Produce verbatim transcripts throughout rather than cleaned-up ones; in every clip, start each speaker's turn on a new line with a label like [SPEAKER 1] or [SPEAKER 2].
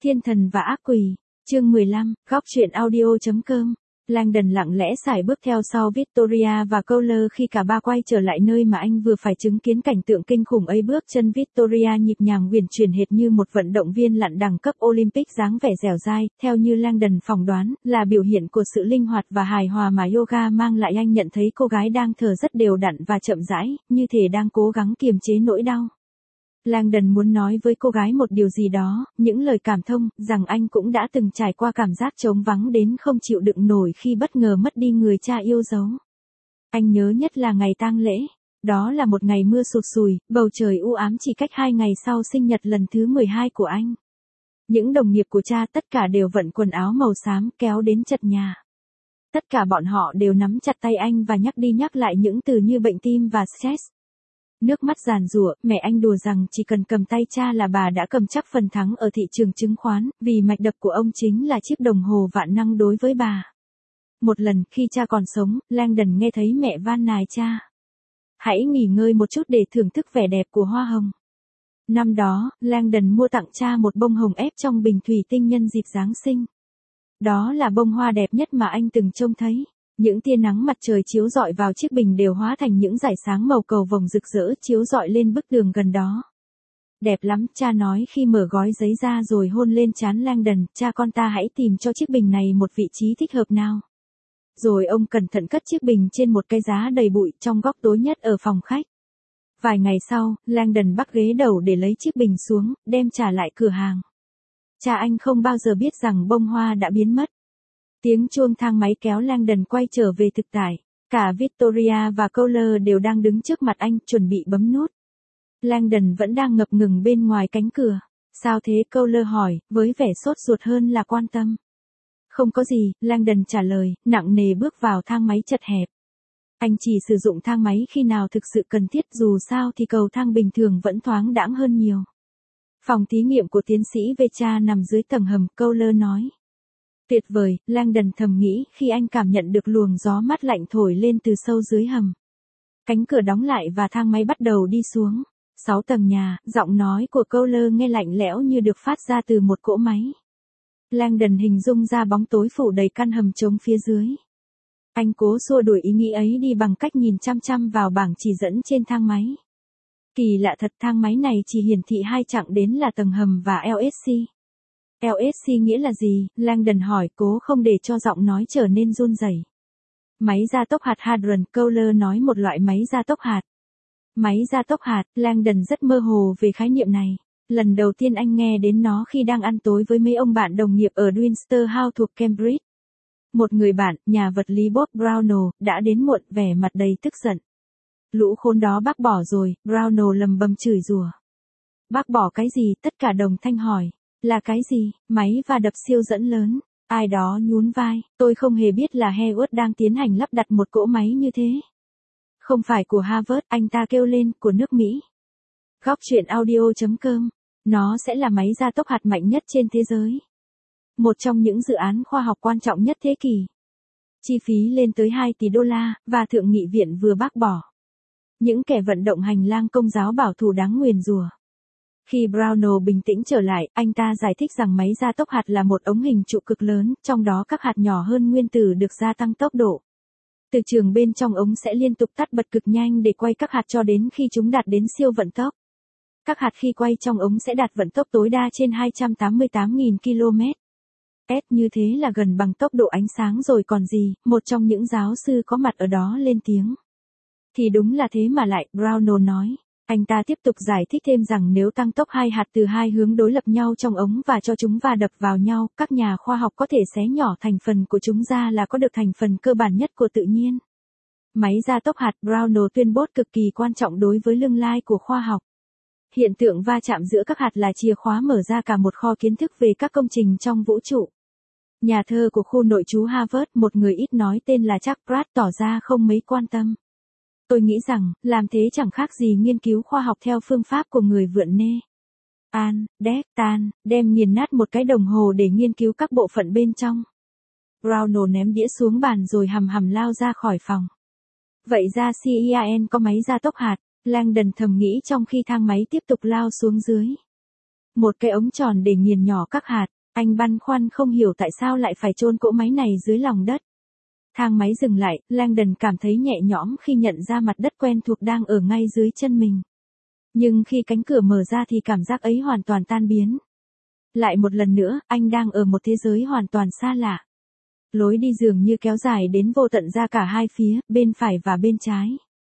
[SPEAKER 1] Thiên thần và ác quỷ, chương mười lăm, góc truyện audio.com. Langdon lặng lẽ sải bước theo sau Victoria và Cowler khi cả ba quay trở lại nơi mà anh vừa phải chứng kiến cảnh tượng kinh khủng ấy. Bước chân Victoria nhịp nhàng uyển chuyển hệt như một vận động viên lặn đẳng cấp Olympic, dáng vẻ dẻo dai, theo như Langdon phỏng đoán, là biểu hiện của sự linh hoạt và hài hòa mà yoga mang lại. Anh nhận thấy cô gái đang thở rất đều đặn và chậm rãi, như thể đang cố gắng kiềm chế nỗi đau. Langdon muốn nói với cô gái một điều gì đó, những lời cảm thông, rằng anh cũng đã từng trải qua cảm giác trống vắng đến không chịu đựng nổi khi bất ngờ mất đi người cha yêu dấu. Anh nhớ nhất là ngày tang lễ. Đó là một ngày mưa sụt sùi, bầu trời u ám chỉ cách hai ngày sau sinh nhật lần thứ mười hai của anh. Những đồng nghiệp của cha tất cả đều vận quần áo màu xám kéo đến chật nhà. Tất cả bọn họ đều nắm chặt tay anh và nhắc đi nhắc lại những từ như bệnh tim và stress. Nước mắt giàn giụa, mẹ anh đùa rằng chỉ cần cầm tay cha là bà đã cầm chắc phần thắng ở thị trường chứng khoán, vì mạch đập của ông chính là chiếc đồng hồ vạn năng đối với bà. Một lần, khi cha còn sống, Langdon nghe thấy mẹ van nài cha: "Hãy nghỉ ngơi một chút để thưởng thức vẻ đẹp của hoa hồng." Năm đó, Langdon mua tặng cha một bông hồng ép trong bình thủy tinh nhân dịp Giáng sinh. Đó là bông hoa đẹp nhất mà anh từng trông thấy. Những tia nắng mặt trời chiếu rọi vào chiếc bình đều hóa thành những dải sáng màu cầu vồng rực rỡ chiếu rọi lên bức tường gần đó. "Đẹp lắm," cha nói khi mở gói giấy ra rồi hôn lên trán Langdon. "Cha con ta hãy tìm cho chiếc bình này một vị trí thích hợp nào." Rồi ông cẩn thận cất chiếc bình trên một cái giá đầy bụi trong góc tối nhất ở phòng khách. Vài ngày sau, Langdon bắt ghế đầu để lấy chiếc bình xuống, đem trả lại cửa hàng. Cha anh không bao giờ biết rằng bông hoa đã biến mất. Tiếng chuông thang máy kéo Langdon quay trở về thực tại. Cả Victoria và Cowler đều đang đứng trước mặt anh, chuẩn bị bấm nút. Langdon vẫn đang ngập ngừng bên ngoài cánh cửa. "Sao thế?" Cowler hỏi, với vẻ sốt ruột hơn là quan tâm. "Không có gì," Langdon trả lời, nặng nề bước vào thang máy chật hẹp. Anh chỉ sử dụng thang máy khi nào thực sự cần thiết, dù sao thì cầu thang bình thường vẫn thoáng đãng hơn nhiều. "Phòng thí nghiệm của tiến sĩ Vecha nằm dưới tầng hầm," Cowler nói. "Tuyệt vời," Langdon thầm nghĩ khi anh cảm nhận được luồng gió mát lạnh thổi lên từ sâu dưới hầm. Cánh cửa đóng lại và thang máy bắt đầu đi xuống. Sáu tầng nhà, giọng nói của Cowler nghe lạnh lẽo như được phát ra từ một cỗ máy. Langdon hình dung ra bóng tối phủ đầy căn hầm trống phía dưới. Anh cố xua đuổi ý nghĩ ấy đi bằng cách nhìn chăm chăm vào bảng chỉ dẫn trên thang máy. Kỳ lạ thật, thang máy này chỉ hiển thị hai chặng đến là tầng hầm và lờ ét xê. lờ ét xê nghĩa là gì? Langdon hỏi, cố không để cho giọng nói trở nên run rẩy. Máy gia tốc hạt hadron, Cowler nói, một loại máy gia tốc hạt. Máy gia tốc hạt, Langdon rất mơ hồ về khái niệm này. Lần đầu tiên anh nghe đến nó khi đang ăn tối với mấy ông bạn đồng nghiệp ở Winster House thuộc Cambridge. Một người bạn, nhà vật lý Bob Brownell, đã đến muộn, vẻ mặt đầy tức giận. "Lũ khốn đó bác bỏ rồi," Brownell lầm bầm chửi rủa. "Bác bỏ cái gì?" tất cả đồng thanh hỏi. "Là cái gì?" "Máy và đập siêu dẫn lớn." Ai đó nhún vai, "Tôi không hề biết là Hewitt đang tiến hành lắp đặt một cỗ máy như thế." "Không phải của Harvard," anh ta kêu lên, "của nước Mỹ." Góc truyện audio.com. Nó sẽ là máy gia tốc hạt mạnh nhất trên thế giới. Một trong những dự án khoa học quan trọng nhất thế kỷ. Chi phí lên tới hai tỷ đô la, và Thượng nghị viện vừa bác bỏ. Những kẻ vận động hành lang công giáo bảo thủ đáng nguyền rủa. Khi Brownell bình tĩnh trở lại, anh ta giải thích rằng máy gia tốc hạt là một ống hình trụ cực lớn, trong đó các hạt nhỏ hơn nguyên tử được gia tăng tốc độ. Từ trường bên trong ống sẽ liên tục tắt bật cực nhanh để quay các hạt cho đến khi chúng đạt đến siêu vận tốc. Các hạt khi quay trong ống sẽ đạt vận tốc tối đa trên hai trăm tám mươi tám nghìn ki lô mét trên giờ, như thế là gần bằng tốc độ ánh sáng rồi còn gì, một trong những giáo sư có mặt ở đó lên tiếng. "Thì đúng là thế mà lại," Brownell nói. Anh ta tiếp tục giải thích thêm rằng nếu tăng tốc hai hạt từ hai hướng đối lập nhau trong ống và cho chúng va đập vào nhau, các nhà khoa học có thể xé nhỏ thành phần của chúng ra là có được thành phần cơ bản nhất của tự nhiên. Máy gia tốc hạt, Brownell tuyên bố, cực kỳ quan trọng đối với tương lai của khoa học. Hiện tượng va chạm giữa các hạt là chìa khóa mở ra cả một kho kiến thức về các công trình trong vũ trụ. Nhà thơ của khu nội trú Harvard, một người ít nói tên là Chuck Pratt, tỏ ra không mấy quan tâm. "Tôi nghĩ rằng, làm thế chẳng khác gì nghiên cứu khoa học theo phương pháp của người vượn nê. An, đét, tan, đem nghiền nát một cái đồng hồ để nghiên cứu các bộ phận bên trong." Brownell ném đĩa xuống bàn rồi hầm hầm lao ra khỏi phòng. Vậy ra CERN có máy gia tốc hạt, Langdon thầm nghĩ trong khi thang máy tiếp tục lao xuống dưới. Một cái ống tròn để nghiền nhỏ các hạt, anh băn khoăn không hiểu tại sao lại phải chôn cỗ máy này dưới lòng đất. Thang máy dừng lại, Langdon cảm thấy nhẹ nhõm khi nhận ra mặt đất quen thuộc đang ở ngay dưới chân mình. Nhưng khi cánh cửa mở ra thì cảm giác ấy hoàn toàn tan biến. Lại một lần nữa, anh đang ở một thế giới hoàn toàn xa lạ. Lối đi dường như kéo dài đến vô tận ra cả hai phía, bên phải và bên trái.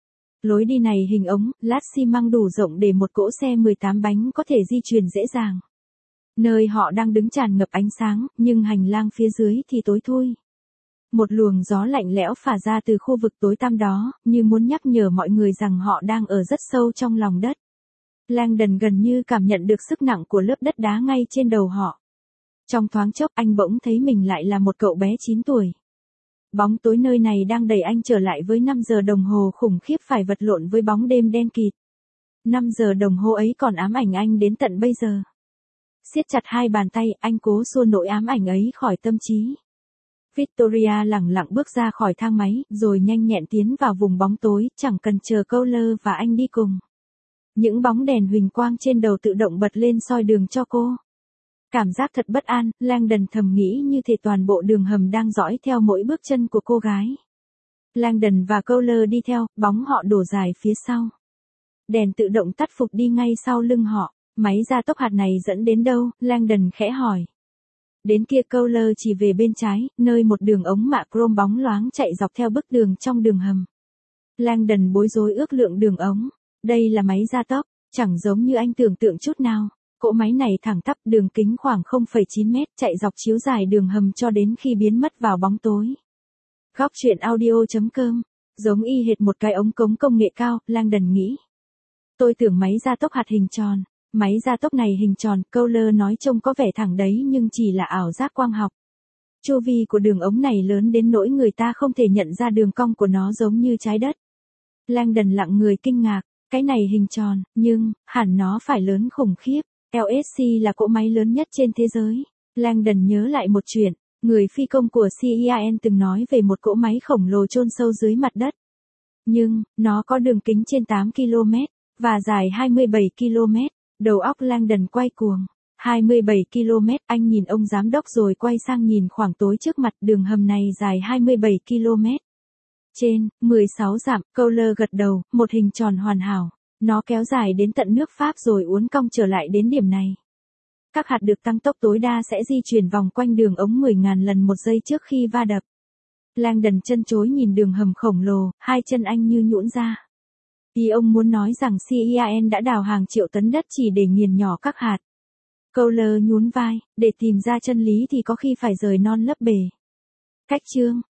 [SPEAKER 1] Lối đi này hình ống, lát xi măng đủ rộng để một cỗ xe mười tám bánh có thể di chuyển dễ dàng. Nơi họ đang đứng tràn ngập ánh sáng, nhưng hành lang phía dưới thì tối thui. Một luồng gió lạnh lẽo phả ra từ khu vực tối tăm đó, như muốn nhắc nhở mọi người rằng họ đang ở rất sâu trong lòng đất. Langdon gần như cảm nhận được sức nặng của lớp đất đá ngay trên đầu họ. Trong thoáng chốc anh bỗng thấy mình lại là một cậu bé chín tuổi. Bóng tối nơi này đang đẩy anh trở lại với năm giờ đồng hồ khủng khiếp phải vật lộn với bóng đêm đen kịt. năm giờ đồng hồ ấy còn ám ảnh anh đến tận bây giờ. Siết chặt hai bàn tay, anh cố xua nỗi ám ảnh ấy khỏi tâm trí. Victoria lẳng lặng bước ra khỏi thang máy, rồi nhanh nhẹn tiến vào vùng bóng tối, chẳng cần chờ Cowler và anh đi cùng. Những bóng đèn huỳnh quang trên đầu tự động bật lên soi đường cho cô. Cảm giác thật bất an, Langdon thầm nghĩ như thể toàn bộ đường hầm đang dõi theo mỗi bước chân của cô gái. Langdon và Cowler đi theo, bóng họ đổ dài phía sau. Đèn tự động tắt phục đi ngay sau lưng họ. Máy gia tốc hạt này dẫn đến đâu? Langdon khẽ hỏi. Đến kia, Cowler chỉ về bên trái, nơi một đường ống mạ chrome bóng loáng chạy dọc theo bức tường trong đường hầm. Langdon bối rối ước lượng đường ống. Đây là máy gia tốc, chẳng giống như anh tưởng tượng chút nào. Cỗ máy này thẳng tắp, đường kính khoảng không phẩy chín mét, chạy dọc chiếu dài đường hầm cho đến khi biến mất vào bóng tối. Góc truyện audio chấm com. Giống y hệt một cái ống cống công nghệ cao, Langdon nghĩ. Tôi tưởng máy gia tốc hạt hình tròn. Máy gia tốc này hình tròn, Cowler nói trông có vẻ thẳng đấy nhưng chỉ là ảo giác quang học. Chu vi của đường ống này lớn đến nỗi người ta không thể nhận ra đường cong của nó giống như trái đất. Langdon lặng người kinh ngạc, cái này hình tròn, nhưng, hẳn nó phải lớn khủng khiếp. lờ ét xê là cỗ máy lớn nhất trên thế giới. Langdon nhớ lại một chuyện, người phi công của xê i a en từng nói về một cỗ máy khổng lồ chôn sâu dưới mặt đất. Nhưng, nó có đường kính trên tám ki lô mét, và dài hai mươi bảy ki lô mét. Đầu óc Langdon quay cuồng. hai mươi bảy ki lô mét, anh nhìn ông giám đốc rồi quay sang nhìn khoảng tối trước mặt, đường hầm này dài hai mươi bảy ki lô mét. Trên, mười sáu dặm, Cowler gật đầu, một hình tròn hoàn hảo. Nó kéo dài đến tận nước Pháp rồi uốn cong trở lại đến điểm này. Các hạt được tăng tốc tối đa sẽ di chuyển vòng quanh đường ống mười nghìn lần một giây trước khi va đập. Langdon chân chối nhìn đường hầm khổng lồ, hai chân anh như nhũn ra. Ý ông muốn nói rằng xê i a en đã đào hàng triệu tấn đất chỉ để nghiền nhỏ các hạt. Cowler nhún vai, để tìm ra chân lý thì có khi phải rời non lấp bể. Cách chương